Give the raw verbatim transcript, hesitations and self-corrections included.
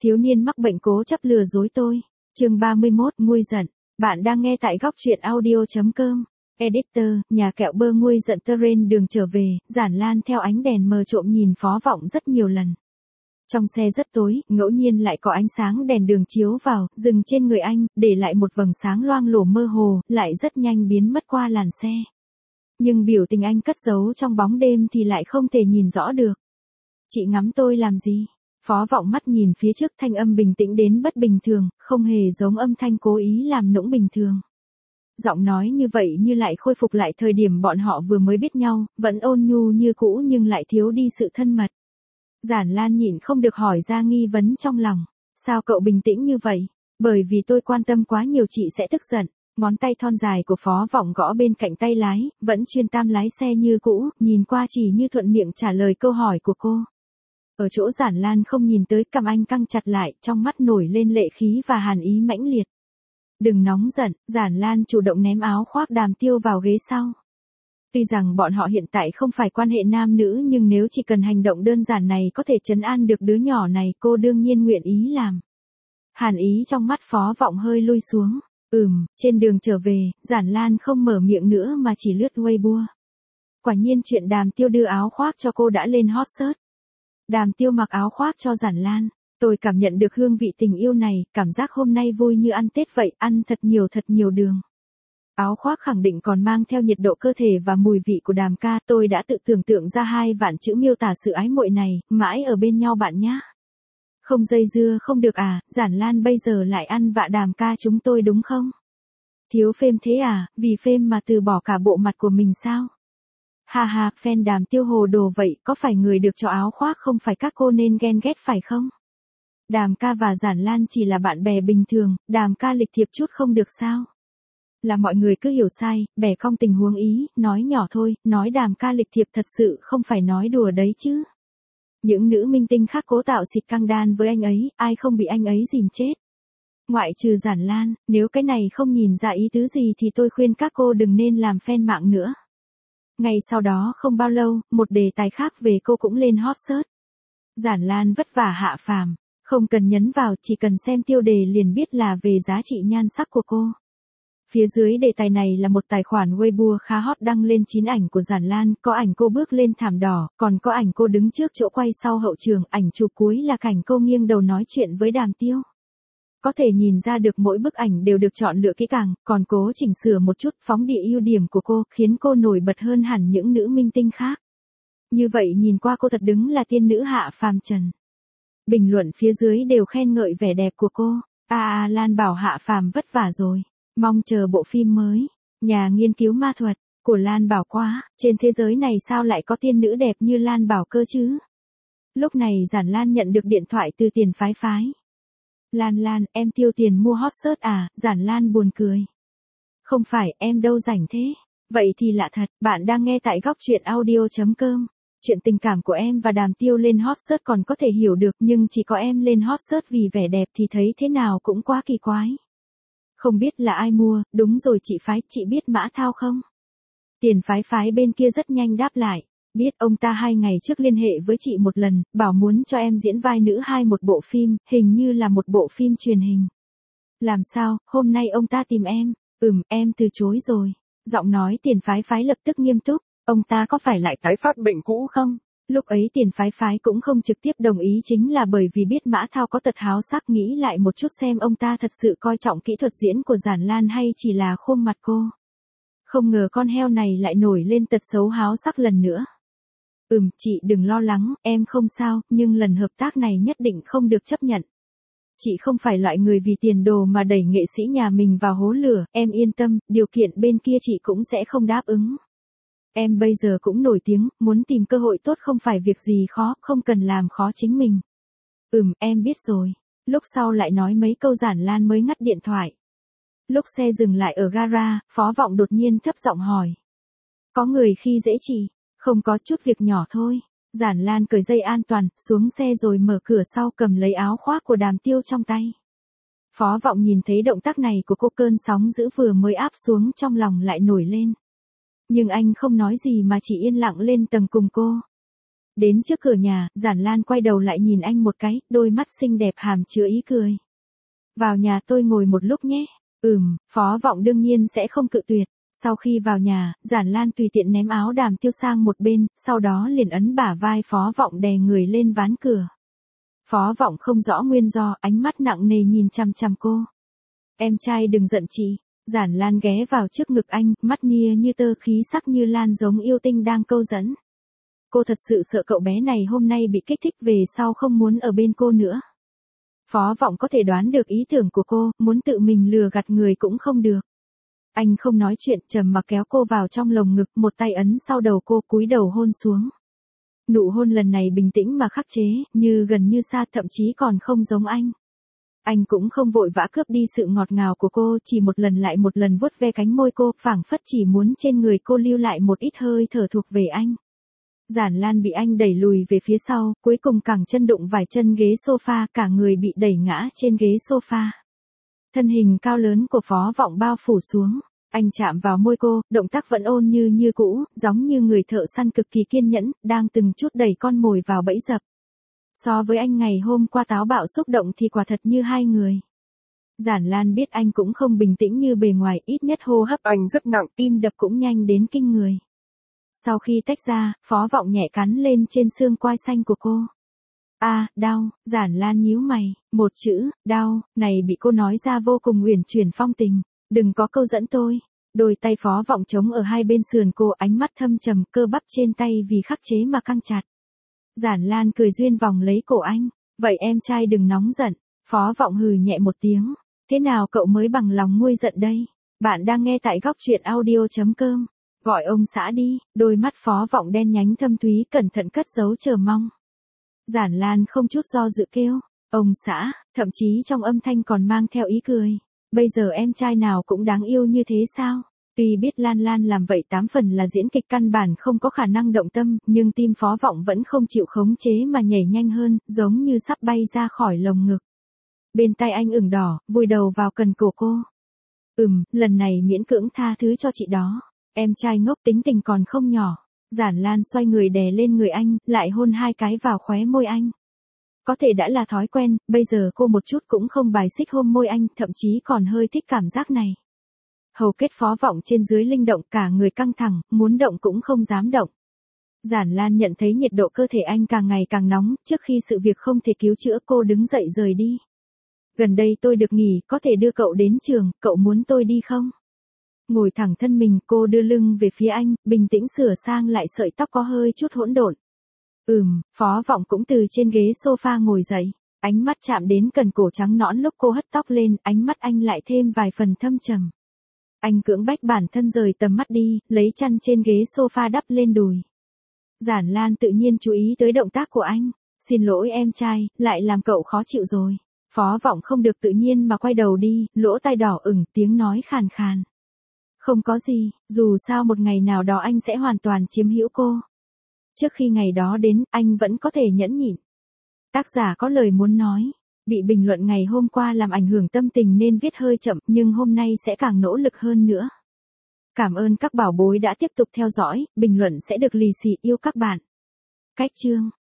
Thiếu niên mắc bệnh cố chấp lừa dối tôi. Chương ba mươi mốt, nguôi giận. Bạn đang nghe tại góc truyện audio chấm com. Editor, nhà kẹo bơ nguôi giận terrain đường trở về, Giản Lan theo ánh đèn mờ trộm nhìn Phó Vọng rất nhiều lần. Trong xe rất tối, ngẫu nhiên lại có ánh sáng đèn đường chiếu vào, dừng trên người anh, để lại một vầng sáng loang lổ mơ hồ, lại rất nhanh biến mất qua làn xe. Nhưng biểu tình anh cất giấu trong bóng đêm thì lại không thể nhìn rõ được. Chị ngắm tôi làm gì? Phó Vọng mắt nhìn phía trước, thanh âm bình tĩnh đến bất bình thường, không hề giống âm thanh cố ý làm nũng bình thường. Giọng nói như vậy như lại khôi phục lại thời điểm bọn họ vừa mới biết nhau, vẫn ôn nhu như cũ nhưng lại thiếu đi sự thân mật. Giản Lan nhịn không được hỏi ra nghi vấn trong lòng. Sao cậu bình tĩnh như vậy? Bởi vì tôi quan tâm quá nhiều chị sẽ tức giận. Ngón tay thon dài của Phó Vọng gõ bên cạnh tay lái, vẫn chuyên tam lái xe như cũ, nhìn qua chỉ như thuận miệng trả lời câu hỏi của cô. Ở chỗ Giản Lan không nhìn tới, cằm anh căng chặt lại, trong mắt nổi lên lệ khí và hàn ý mãnh liệt. Đừng nóng giận, Giản Lan chủ động ném áo khoác Đàm Tiêu vào ghế sau. Tuy rằng bọn họ hiện tại không phải quan hệ nam nữ nhưng nếu chỉ cần hành động đơn giản này có thể trấn an được đứa nhỏ này, cô đương nhiên nguyện ý làm. Hàn ý trong mắt Phó Vọng hơi lui xuống. Ừm, trên đường trở về, Giản Lan không mở miệng nữa mà chỉ lướt Weibo. Quả nhiên chuyện Đàm Tiêu đưa áo khoác cho cô đã lên hot search. Đàm Tiêu mặc áo khoác cho Giản Lan. Tôi cảm nhận được hương vị tình yêu này, cảm giác hôm nay vui như ăn Tết vậy, ăn thật nhiều thật nhiều đường. Áo khoác khẳng định còn mang theo nhiệt độ cơ thể và mùi vị của Đàm ca, tôi đã tự tưởng tượng ra hai vạn chữ miêu tả sự ái muội này, mãi ở bên nhau bạn nhá. Không dây dưa không được à, Giản Lan bây giờ lại ăn vạ Đàm ca chúng tôi đúng không? Thiếu phêm thế à, vì phêm mà từ bỏ cả bộ mặt của mình sao? Ha ha, fan Đàm Tiêu hồ đồ vậy, có phải người được cho áo khoác không phải các cô nên ghen ghét phải không? Đàm ca và Giản Lan chỉ là bạn bè bình thường, Đàm ca lịch thiệp chút không được sao? Là mọi người cứ hiểu sai, bẻ cong tình huống ý, nói nhỏ thôi, nói Đàm ca lịch thiệp thật sự không phải nói đùa đấy chứ. Những nữ minh tinh khác cố tạo xịt căng đan với anh ấy, ai không bị anh ấy dìm chết. Ngoại trừ Giản Lan, nếu cái này không nhìn ra ý tứ gì thì tôi khuyên các cô đừng nên làm fan mạng nữa. Ngay sau đó không bao lâu, một đề tài khác về cô cũng lên hot search. Giản Lan vất vả hạ phàm, không cần nhấn vào, chỉ cần xem tiêu đề liền biết là về giá trị nhan sắc của cô. Phía dưới đề tài này là một tài khoản Weibo khá hot đăng lên chín ảnh của Giản Lan, có ảnh cô bước lên thảm đỏ, còn có ảnh cô đứng trước chỗ quay sau hậu trường, ảnh chụp cuối là cảnh cô nghiêng đầu nói chuyện với Đàm Tiêu. Có thể nhìn ra được mỗi bức ảnh đều được chọn lựa kỹ càng, còn cố chỉnh sửa một chút phóng địa ưu điểm của cô, khiến cô nổi bật hơn hẳn những nữ minh tinh khác. Như vậy nhìn qua cô thật đứng là tiên nữ hạ phàm trần. Bình luận phía dưới đều khen ngợi vẻ đẹp của cô. A à, Lan bảo hạ phàm vất vả rồi. Mong chờ bộ phim mới, nhà nghiên cứu ma thuật, của Lan Bảo quá, trên thế giới này sao lại có tiên nữ đẹp như Lan Bảo cơ chứ? Lúc này Giản Lan nhận được điện thoại từ Tiền Phái Phái. Lan Lan, em tiêu tiền mua hot search à, Giản Lan buồn cười. Không phải, em đâu rảnh thế. Vậy thì lạ thật, bạn đang nghe tại góc truyện audio chấm com. Chuyện tình cảm của em và Đàm Tiêu lên hot search còn có thể hiểu được nhưng chỉ có em lên hot search vì vẻ đẹp thì thấy thế nào cũng quá kỳ quái. Không biết là ai mua, đúng rồi chị Phái, chị biết Mã Thao không? Tiền Phái Phái bên kia rất nhanh đáp lại. Biết, ông ta hai ngày trước liên hệ với chị một lần, bảo muốn cho em diễn vai nữ hai một bộ phim, hình như là một bộ phim truyền hình. Làm sao, hôm nay ông ta tìm em? Ừm, em từ chối rồi. Giọng nói Tiền Phái Phái lập tức nghiêm túc. Ông ta có phải lại tái phát bệnh cũ không? Lúc ấy Tiền Phái Phái cũng không trực tiếp đồng ý chính là bởi vì biết Mã Thao có tật háo sắc, nghĩ lại một chút xem ông ta thật sự coi trọng kỹ thuật diễn của Giản Lan hay chỉ là khuôn mặt cô. Không ngờ con heo này lại nổi lên tật xấu háo sắc lần nữa. Ừm, chị đừng lo lắng, em không sao, nhưng lần hợp tác này nhất định không được chấp nhận. Chị không phải loại người vì tiền đồ mà đẩy nghệ sĩ nhà mình vào hố lửa, em yên tâm, điều kiện bên kia chị cũng sẽ không đáp ứng. Em bây giờ cũng nổi tiếng, muốn tìm cơ hội tốt không phải việc gì khó, không cần làm khó chính mình. Ừm, em biết rồi. Lúc sau lại nói mấy câu Giản Lan mới ngắt điện thoại. Lúc xe dừng lại ở gara, Phó Vọng đột nhiên thấp giọng hỏi. Có người khi dễ chị? Không có, chút việc nhỏ thôi. Giản Lan cởi dây an toàn, xuống xe rồi mở cửa sau cầm lấy áo khoác của Đàm Tiêu trong tay. Phó Vọng nhìn thấy động tác này của cô, cơn sóng dữ vừa mới áp xuống trong lòng lại nổi lên. Nhưng anh không nói gì mà chỉ yên lặng lên tầng cùng cô. Đến trước cửa nhà, Giản Lan quay đầu lại nhìn anh một cái, đôi mắt xinh đẹp hàm chứa ý cười. Vào nhà tôi ngồi một lúc nhé. Ừm, Phó Vọng đương nhiên sẽ không cự tuyệt. Sau khi vào nhà, Giản Lan tùy tiện ném áo Đàm Tiêu sang một bên, sau đó liền ấn bả vai Phó Vọng đè người lên ván cửa. Phó Vọng không rõ nguyên do, ánh mắt nặng nề nhìn chằm chằm cô. Em trai đừng giận chị. Giản Lan ghé vào trước ngực anh, mắt nia như tơ, khí sắc như lan giống yêu tinh đang câu dẫn. Cô thật sự sợ cậu bé này hôm nay bị kích thích về sau không muốn ở bên cô nữa. Phó Vọng có thể đoán được ý tưởng của cô, muốn tự mình lừa gạt người cũng không được. Anh không nói chuyện, trầm mặc kéo cô vào trong lồng ngực, một tay ấn sau đầu cô, cúi đầu hôn xuống. Nụ hôn lần này bình tĩnh mà khắc chế, như gần như xa, thậm chí còn không giống anh. Anh cũng không vội vã cướp đi sự ngọt ngào của cô, chỉ một lần lại một lần vuốt ve cánh môi cô, phảng phất chỉ muốn trên người cô lưu lại một ít hơi thở thuộc về anh. Giản Lan bị anh đẩy lùi về phía sau, cuối cùng cẳng chân đụng vài chân ghế sofa, cả người bị đẩy ngã trên ghế sofa. Thân hình cao lớn của Phó Vọng bao phủ xuống, anh chạm vào môi cô, động tác vẫn ôn như như cũ, giống như người thợ săn cực kỳ kiên nhẫn, đang từng chút đẩy con mồi vào bẫy dập. So với anh ngày hôm qua táo bạo xúc động thì quả thật như hai người. Giản Lan biết anh cũng không bình tĩnh như bề ngoài, ít nhất hô hấp anh rất nặng, tim đập cũng nhanh đến kinh người. Sau khi tách ra, Phó Vọng nhẹ cắn lên trên xương quai xanh của cô. A, à, đau. Giản Lan nhíu mày, một chữ, đau, này bị cô nói ra vô cùng uyển chuyển phong tình. Đừng có câu dẫn tôi. Đôi tay Phó Vọng chống ở hai bên sườn cô, ánh mắt thâm trầm, cơ bắp trên tay vì khắc chế mà căng chặt. Giản Lan cười duyên vòng lấy cổ anh. Vậy em trai đừng nóng giận. Phó Vọng hừ nhẹ một tiếng. Thế nào cậu mới bằng lòng nguôi giận đây? Bạn đang nghe tại góc truyện audio chấm com. Gọi ông xã đi. Đôi mắt Phó Vọng đen nhánh thâm thúy cẩn thận cất giấu chờ mong. Giản Lan không chút do dự kêu. Ông xã, thậm chí trong âm thanh còn mang theo ý cười. Bây giờ em trai nào cũng đáng yêu như thế sao? Tuy biết Lan Lan làm vậy tám phần là diễn kịch, căn bản không có khả năng động tâm, nhưng tim Phó Vọng vẫn không chịu khống chế mà nhảy nhanh hơn, giống như sắp bay ra khỏi lồng ngực. Bên tai anh ửng đỏ, vùi đầu vào cần cổ cô. Ừm, lần này miễn cưỡng tha thứ cho chị đó. Em trai ngốc, tính tình còn không nhỏ. Giản Lan xoay người đè lên người anh, lại hôn hai cái vào khóe môi anh. Có thể đã là thói quen, bây giờ cô một chút cũng không bài xích hôn môi anh, thậm chí còn hơi thích cảm giác này. Hầu kết Phó Vọng trên dưới linh động, cả người căng thẳng, muốn động cũng không dám động. Giản Lan nhận thấy nhiệt độ cơ thể anh càng ngày càng nóng, trước khi sự việc không thể cứu chữa cô đứng dậy rời đi. Gần đây tôi được nghỉ, có thể đưa cậu đến trường, cậu muốn tôi đi không? Ngồi thẳng thân mình, cô đưa lưng về phía anh, bình tĩnh sửa sang lại sợi tóc có hơi chút hỗn độn. Ừm, Phó Vọng cũng từ trên ghế sofa ngồi dậy, ánh mắt chạm đến cần cổ trắng nõn lúc cô hất tóc lên, ánh mắt anh lại thêm vài phần thâm trầm. Anh cưỡng bách bản thân rời tầm mắt đi, lấy chăn trên ghế sofa đắp lên đùi. Giản Lan tự nhiên chú ý tới động tác của anh. Xin lỗi em trai, lại làm cậu khó chịu rồi. Phó Vọng không được tự nhiên mà quay đầu đi, lỗ tai đỏ ửng, tiếng nói khàn khàn. Không có gì, dù sao một ngày nào đó anh sẽ hoàn toàn chiếm hữu cô. Trước khi ngày đó đến, anh vẫn có thể nhẫn nhịn. Tác giả có lời muốn nói. Bị bình luận ngày hôm qua làm ảnh hưởng tâm tình nên viết hơi chậm, nhưng hôm nay sẽ càng nỗ lực hơn nữa. Cảm ơn các bảo bối đã tiếp tục theo dõi, bình luận sẽ được lì xì, yêu các bạn. Cách chương